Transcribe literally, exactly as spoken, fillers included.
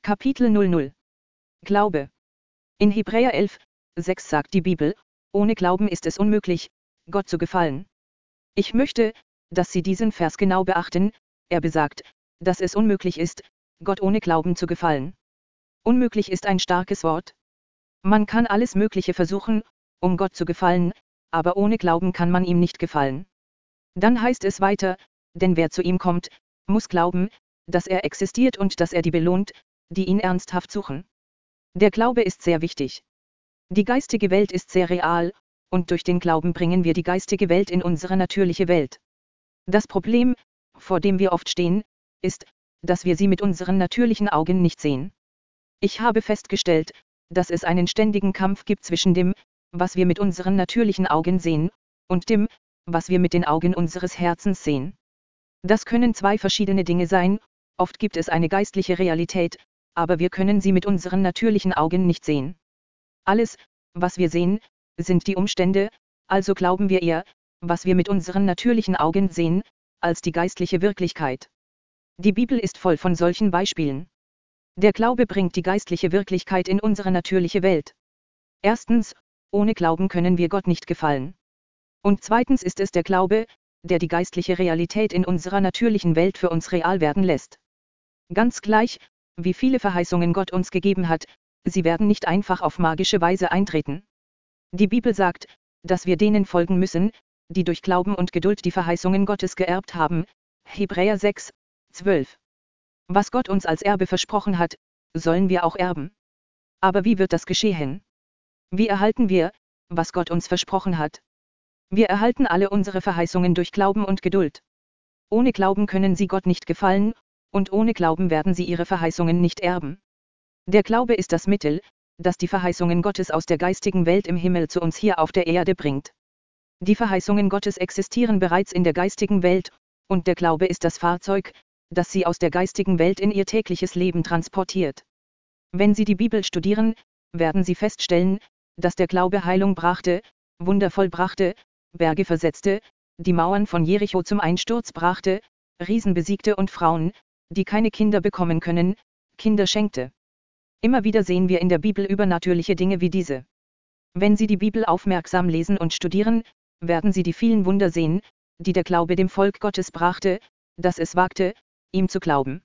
Kapitel null null. Glaube. In Hebräer elf, sechs sagt die Bibel, ohne Glauben ist es unmöglich, Gott zu gefallen. Ich möchte, dass Sie diesen Vers genau beachten, er besagt, dass es unmöglich ist, Gott ohne Glauben zu gefallen. Unmöglich ist ein starkes Wort. Man kann alles Mögliche versuchen, um Gott zu gefallen, aber ohne Glauben kann man ihm nicht gefallen. Dann heißt es weiter, denn wer zu ihm kommt, muss glauben, dass er existiert und dass er die belohnt, die ihn ernsthaft suchen. Der Glaube ist sehr wichtig. Die geistige Welt ist sehr real, und durch den Glauben bringen wir die geistige Welt in unsere natürliche Welt. Das Problem, vor dem wir oft stehen, ist, dass wir sie mit unseren natürlichen Augen nicht sehen. Ich habe festgestellt, dass es einen ständigen Kampf gibt zwischen dem, was wir mit unseren natürlichen Augen sehen, und dem, was wir mit den Augen unseres Herzens sehen. Das können zwei verschiedene Dinge sein, oft gibt es eine geistliche Realität, aber wir können sie mit unseren natürlichen Augen nicht sehen. Alles, was wir sehen, sind die Umstände, also glauben wir eher, was wir mit unseren natürlichen Augen sehen, als die geistliche Wirklichkeit. Die Bibel ist voll von solchen Beispielen. Der Glaube bringt die geistliche Wirklichkeit in unsere natürliche Welt. Erstens, ohne Glauben können wir Gott nicht gefallen. Und zweitens ist es der Glaube, der die geistliche Realität in unserer natürlichen Welt für uns real werden lässt. Ganz gleich, wie viele Verheißungen Gott uns gegeben hat, sie werden nicht einfach auf magische Weise eintreten. Die Bibel sagt, dass wir denen folgen müssen, die durch Glauben und Geduld die Verheißungen Gottes geerbt haben, Hebräer sechs, zwölf. Was Gott uns als Erbe versprochen hat, sollen wir auch erben. Aber wie wird das geschehen? Wie erhalten wir, was Gott uns versprochen hat? Wir erhalten alle unsere Verheißungen durch Glauben und Geduld. Ohne Glauben können sie Gott nicht gefallen, und ohne Glauben werden sie ihre Verheißungen nicht erben. Der Glaube ist das Mittel, das die Verheißungen Gottes aus der geistigen Welt im Himmel zu uns hier auf der Erde bringt. Die Verheißungen Gottes existieren bereits in der geistigen Welt, und der Glaube ist das Fahrzeug, das sie aus der geistigen Welt in ihr tägliches Leben transportiert. Wenn Sie die Bibel studieren, werden Sie feststellen, dass der Glaube Heilung brachte, Wunder vollbrachte, Berge versetzte, die Mauern von Jericho zum Einsturz brachte, Riesen besiegte und Frauen, die keine Kinder bekommen können, Kinder schenkte. Immer wieder sehen wir in der Bibel übernatürliche Dinge wie diese. Wenn Sie die Bibel aufmerksam lesen und studieren, werden Sie die vielen Wunder sehen, die der Glaube dem Volk Gottes brachte, das es wagte, ihm zu glauben.